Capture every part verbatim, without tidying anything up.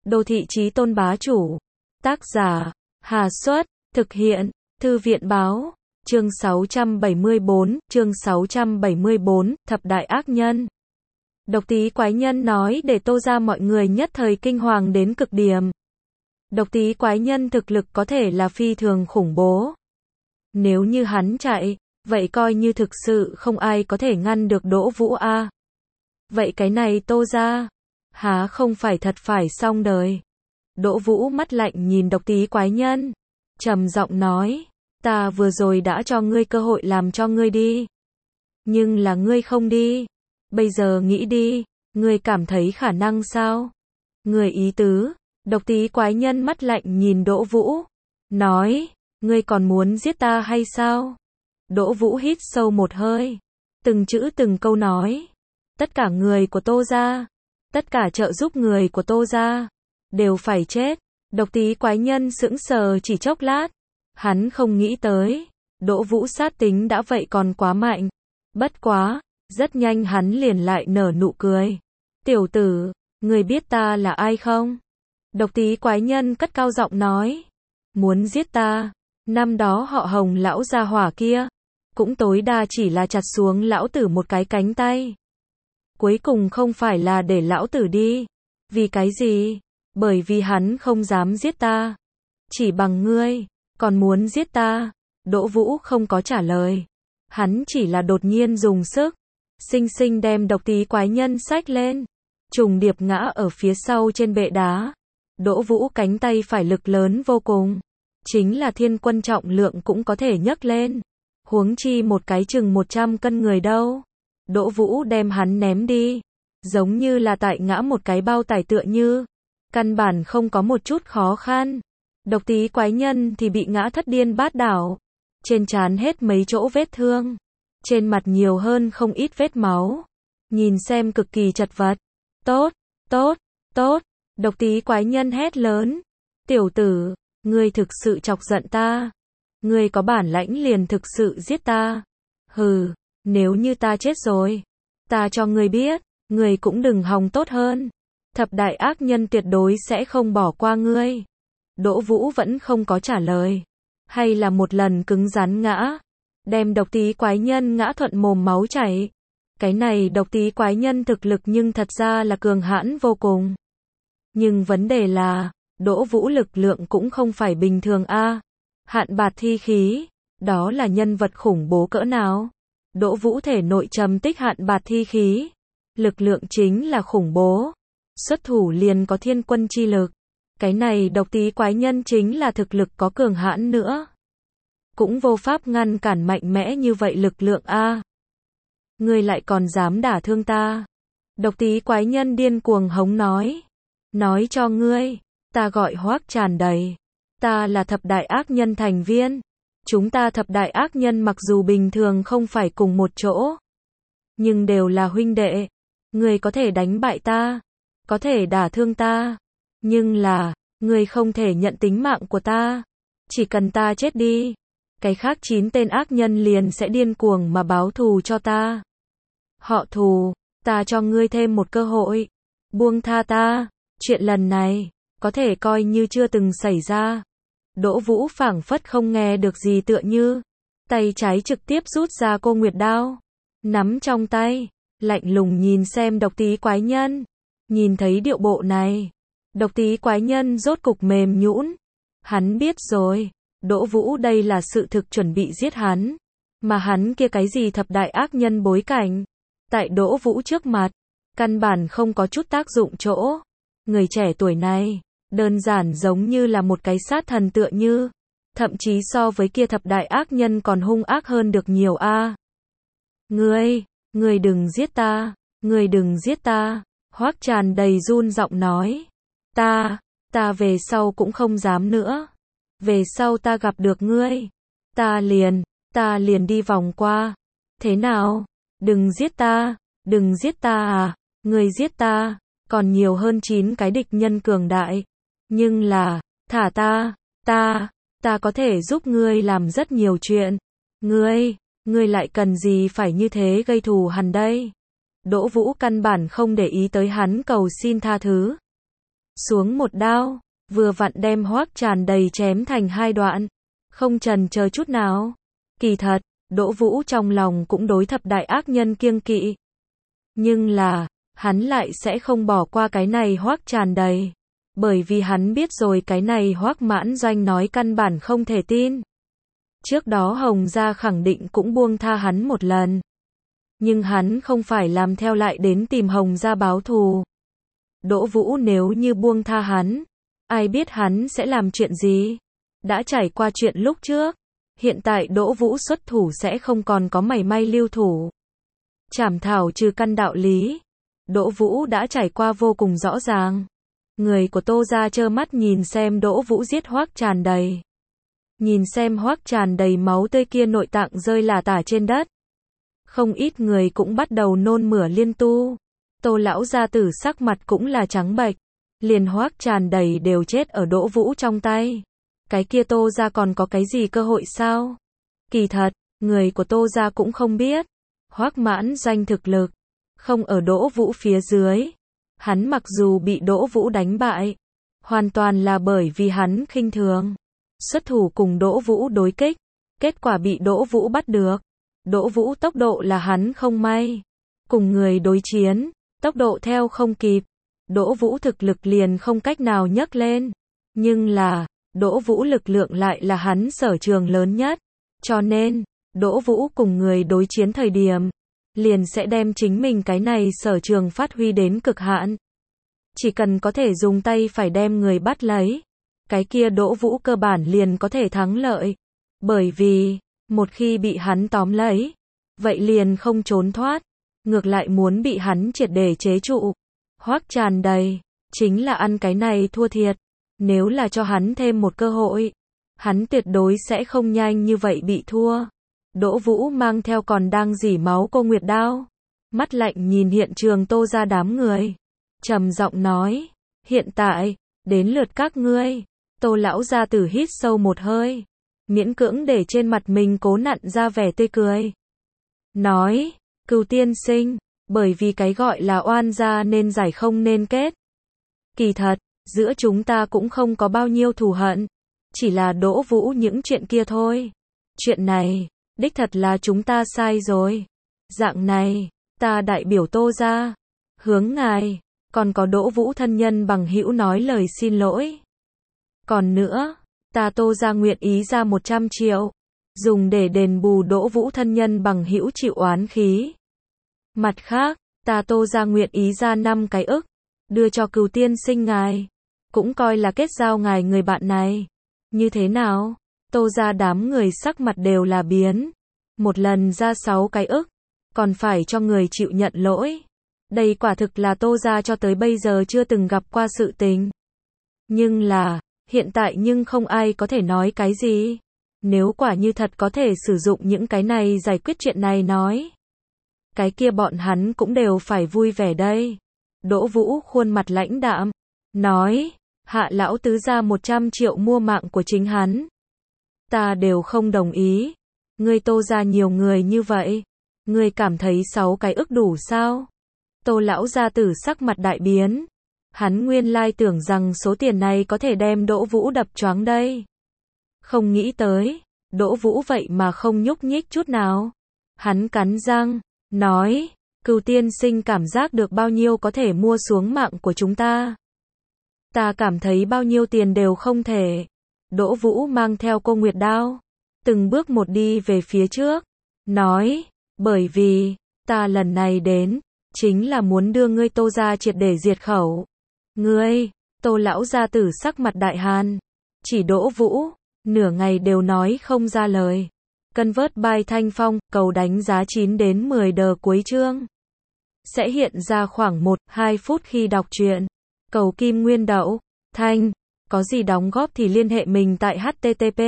Đô thị chí tôn bá chủ. Tác giả, Hà Xuất, thực hiện, Thư viện báo, chương sáu trăm bảy mươi bốn, chương sáu trăm bảy mươi bốn, thập đại ác nhân. Độc Tý Quái Nhân nói để Tô ra mọi người nhất thời kinh hoàng đến cực điểm. Độc Tý Quái Nhân thực lực có thể là phi thường khủng bố. Nếu như hắn chạy, vậy coi như thực sự không ai có thể ngăn được Đỗ Vũ a. Vậy cái này Tô ra, há không phải thật phải xong đời. Đỗ Vũ mắt lạnh nhìn Độc Tý Quái Nhân, trầm giọng nói, ta vừa rồi đã cho ngươi cơ hội làm cho ngươi đi. Nhưng là ngươi không đi. Bây giờ nghĩ đi, ngươi cảm thấy khả năng sao? Ngươi ý tứ, Độc Tý Quái Nhân mắt lạnh nhìn Đỗ Vũ, nói, ngươi còn muốn giết ta hay sao? Đỗ Vũ hít sâu một hơi, từng chữ từng câu nói, tất cả người của Tô gia, tất cả trợ giúp người của Tô gia, đều phải chết. Độc Tý Quái Nhân sững sờ chỉ chốc lát, hắn không nghĩ tới, Đỗ Vũ sát tính đã vậy còn quá mạnh. Bất quá, rất nhanh hắn liền lại nở nụ cười. Tiểu tử, ngươi biết ta là ai không? Độc Tý Quái Nhân cất cao giọng nói, muốn giết ta, năm đó họ Hồng lão gia hỏa kia, cũng tối đa chỉ là chặt xuống lão tử một cái cánh tay. Cuối cùng không phải là để lão tử đi. Vì cái gì? Bởi vì hắn không dám giết ta. Chỉ bằng ngươi, còn muốn giết ta? Đỗ Vũ không có trả lời. Hắn chỉ là đột nhiên dùng sức, xinh xinh đem Độc Tý Quái Nhân xách lên, trùng điệp ngã ở phía sau trên bệ đá. Đỗ Vũ cánh tay phải lực lớn vô cùng, chính là thiên quân trọng lượng cũng có thể nhấc lên, huống chi một cái chừng một trăm cân người đâu. Đỗ Vũ đem hắn ném đi, giống như là tại ngã một cái bao tải tựa như, căn bản không có một chút khó khăn. Độc Tý Quái Nhân thì bị ngã thất điên bát đảo, trên trán hết mấy chỗ vết thương, trên mặt nhiều hơn không ít vết máu, nhìn xem cực kỳ chật vật. Tốt, tốt, tốt, Độc Tý Quái Nhân hét lớn, tiểu tử, ngươi thực sự chọc giận ta, ngươi có bản lãnh liền thực sự giết ta. Hừ, nếu như ta chết rồi, ta cho ngươi biết, ngươi cũng đừng hòng tốt hơn. Thập đại ác nhân tuyệt đối sẽ không bỏ qua ngươi. Đỗ Vũ vẫn không có trả lời, hay là một lần cứng rắn ngã, đem Độc Tý Quái Nhân ngã thuận mồm máu chảy. Cái này Độc Tý Quái Nhân thực lực nhưng thật ra là cường hãn vô cùng. Nhưng vấn đề là, Đỗ Vũ lực lượng cũng không phải bình thường a. Hạn bạt thi khí, đó là nhân vật khủng bố cỡ nào? Đỗ Vũ thể nội trầm tích hạn bạt thi khí, lực lượng chính là khủng bố, xuất thủ liền có thiên quân chi lực. Cái này Độc Tý Quái Nhân chính là thực lực có cường hãn nữa, cũng vô pháp ngăn cản mạnh mẽ như vậy lực lượng a. Ngươi lại còn dám đả thương ta? Độc Tý Quái Nhân điên cuồng hống nói, nói cho ngươi, ta gọi Hoắc Tràn Đầy, ta là thập đại ác nhân thành viên. Chúng ta thập đại ác nhân mặc dù bình thường không phải cùng một chỗ, nhưng đều là huynh đệ. Ngươi có thể đánh bại ta, có thể đả thương ta, nhưng là, ngươi không thể nhận tính mạng của ta. Chỉ cần ta chết đi, cái khác chín tên ác nhân liền sẽ điên cuồng mà báo thù cho ta. Họ thù, ta cho ngươi thêm một cơ hội. Buông tha ta, chuyện lần này, có thể coi như chưa từng xảy ra. Đỗ Vũ phảng phất không nghe được gì tựa như, tay trái trực tiếp rút ra cô nguyệt đao, nắm trong tay, lạnh lùng nhìn xem Độc Tý Quái Nhân. Nhìn thấy điệu bộ này, Độc Tý Quái Nhân rốt cục mềm nhũn. Hắn biết rồi, Đỗ Vũ đây là sự thực chuẩn bị giết hắn, mà hắn kia cái gì thập đại ác nhân bối cảnh, tại Đỗ Vũ trước mặt, căn bản không có chút tác dụng chỗ. Người trẻ tuổi này, đơn giản giống như là một cái sát thần tựa như, thậm chí so với kia thập đại ác nhân còn hung ác hơn được nhiều a. À. Ngươi, ngươi đừng giết ta, ngươi đừng giết ta. Hoắc Tràn Đầy run giọng nói, ta, ta về sau cũng không dám nữa. Về sau ta gặp được ngươi, ta liền, ta liền đi vòng qua. Thế nào? Đừng giết ta, đừng giết ta à, ngươi giết ta, còn nhiều hơn chín cái địch nhân cường đại. Nhưng là, thả ta, ta, ta có thể giúp ngươi làm rất nhiều chuyện. Ngươi, ngươi lại cần gì phải như thế gây thù hằn đây? Đỗ Vũ căn bản không để ý tới hắn cầu xin tha thứ. xuống một đao, vừa vặn đem Hoắc Tràn Đầy chém thành hai đoạn, không chần chờ chút nào. Kỳ thật, Đỗ Vũ trong lòng cũng đối thập đại ác nhân kiêng kỵ. Nhưng là, hắn lại sẽ không bỏ qua cái này Hoắc Tràn Đầy. Bởi vì hắn biết rồi cái này Hoắc Mãn Doanh nói căn bản không thể tin. Trước đó Hồng Gia khẳng định cũng buông tha hắn một lần. Nhưng hắn không phải làm theo lại đến tìm Hồng Gia báo thù. Đỗ Vũ nếu như buông tha hắn, ai biết hắn sẽ làm chuyện gì? Đã trải qua chuyện lúc trước, hiện tại Đỗ Vũ xuất thủ sẽ không còn có mảy may lưu thủ. Trảm thảo trừ căn đạo lý, Đỗ Vũ đã trải qua vô cùng rõ ràng. Người của Tô gia trơ mắt nhìn xem Đỗ Vũ giết Hoắc Tràn Đầy. Nhìn xem Hoắc Tràn Đầy máu tươi kia nội tạng rơi lả tả trên đất. Không ít người cũng bắt đầu nôn mửa liên tu. Tô lão gia tử sắc mặt cũng là trắng bệch. Liền Hoắc Tràn Đầy đều chết ở Đỗ Vũ trong tay. Cái kia Tô gia còn có cái gì cơ hội sao? Kỳ thật, người của Tô gia cũng không biết. Hoắc Mãn Doanh thực lực không ở Đỗ Vũ phía dưới. Hắn mặc dù bị Đỗ Vũ đánh bại, hoàn toàn là bởi vì hắn khinh thường. Xuất thủ cùng Đỗ Vũ đối kích, kết quả bị Đỗ Vũ bắt được. Đỗ Vũ tốc độ là hắn không may. Cùng người đối chiến, tốc độ theo không kịp. Đỗ Vũ thực lực liền không cách nào nhấc lên. Nhưng là, Đỗ Vũ lực lượng lại là hắn sở trường lớn nhất. Cho nên, Đỗ Vũ cùng người đối chiến thời điểm, liền sẽ đem chính mình cái này sở trường phát huy đến cực hạn. Chỉ cần có thể dùng tay phải đem người bắt lấy, cái kia Đỗ Vũ cơ bản liền có thể thắng lợi. Bởi vì, một khi bị hắn tóm lấy, vậy liền không trốn thoát, ngược lại muốn bị hắn triệt để chế trụ. Hoắc Tràn Đầy, chính là ăn cái này thua thiệt. Nếu là cho hắn thêm một cơ hội, hắn tuyệt đối sẽ không nhanh như vậy bị thua. Đỗ Vũ mang theo còn đang rỉ máu cô Nguyệt đao, mắt lạnh nhìn hiện trường Tô gia đám người, trầm giọng nói, hiện tại, đến lượt các ngươi. Tô lão gia tử hít sâu một hơi, miễn cưỡng để trên mặt mình cố nặn ra vẻ tươi cười. Nói, Cửu tiên sinh, bởi vì cái gọi là oan gia nên giải không nên kết. Kỳ thật, giữa chúng ta cũng không có bao nhiêu thù hận, chỉ là Đỗ Vũ những chuyện kia thôi. Chuyện này, đích thật là chúng ta sai rồi. Dạng này, ta đại biểu Tô gia, hướng ngài, còn có Đỗ Vũ thân nhân bằng hữu nói lời xin lỗi. Còn nữa, ta Tô gia nguyện ý ra một trăm triệu, dùng để đền bù Đỗ Vũ thân nhân bằng hữu chịu oán khí. Mặt khác, ta Tô gia nguyện ý ra năm cái ức, đưa cho Cửu tiên sinh ngài, cũng coi là kết giao ngài người bạn này. Như thế nào? Tô gia đám người sắc mặt đều là biến. Một lần ra sáu cái ức, còn phải cho người chịu nhận lỗi. Đây quả thực là Tô gia cho tới bây giờ chưa từng gặp qua sự tình. Nhưng là, hiện tại nhưng không ai có thể nói cái gì. Nếu quả như thật có thể sử dụng những cái này giải quyết chuyện này nói, cái kia bọn hắn cũng đều phải vui vẻ đây. Đỗ Vũ khuôn mặt lãnh đạm, nói, Hạ lão tứ ra một trăm triệu mua mạng của chính hắn. Ta đều không đồng ý. Ngươi Tô gia nhiều người như vậy, ngươi cảm thấy sáu cái ức đủ sao? Tô lão gia tử sắc mặt đại biến. Hắn nguyên lai tưởng rằng số tiền này có thể đem Đỗ Vũ đập choáng đây. Không nghĩ tới, Đỗ Vũ vậy mà không nhúc nhích chút nào. Hắn cắn răng, nói, Cửu tiên sinh cảm giác được bao nhiêu có thể mua xuống mạng của chúng ta. Ta cảm thấy bao nhiêu tiền đều không thể. Đỗ Vũ mang theo cô Nguyệt đao, từng bước một đi về phía trước, nói, bởi vì, ta lần này đến, chính là muốn đưa ngươi Tô gia triệt để diệt khẩu. Ngươi, Tô lão gia tử sắc mặt đại hàn, chỉ Đỗ Vũ, nửa ngày đều nói không ra lời. Convert by Thanh Phong, cầu đánh giá chín đến mười đờ cuối chương. Sẽ hiện ra khoảng một đến hai phút khi đọc truyện. Cầu Kim Nguyên Đậu, Thanh, có gì đóng góp thì liên hệ mình tại http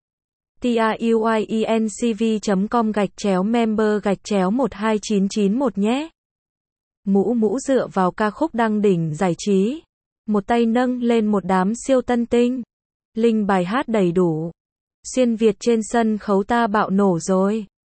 truyencv chấm com gạch chéo member gạch chéo một hai chín chín một nhé. Mũ mũ dựa vào ca khúc đăng đỉnh giải trí. Một tay nâng lên một đám siêu tân tinh. Linh bài hát đầy đủ. Xuyên Việt trên sân khấu ta bạo nổ rồi.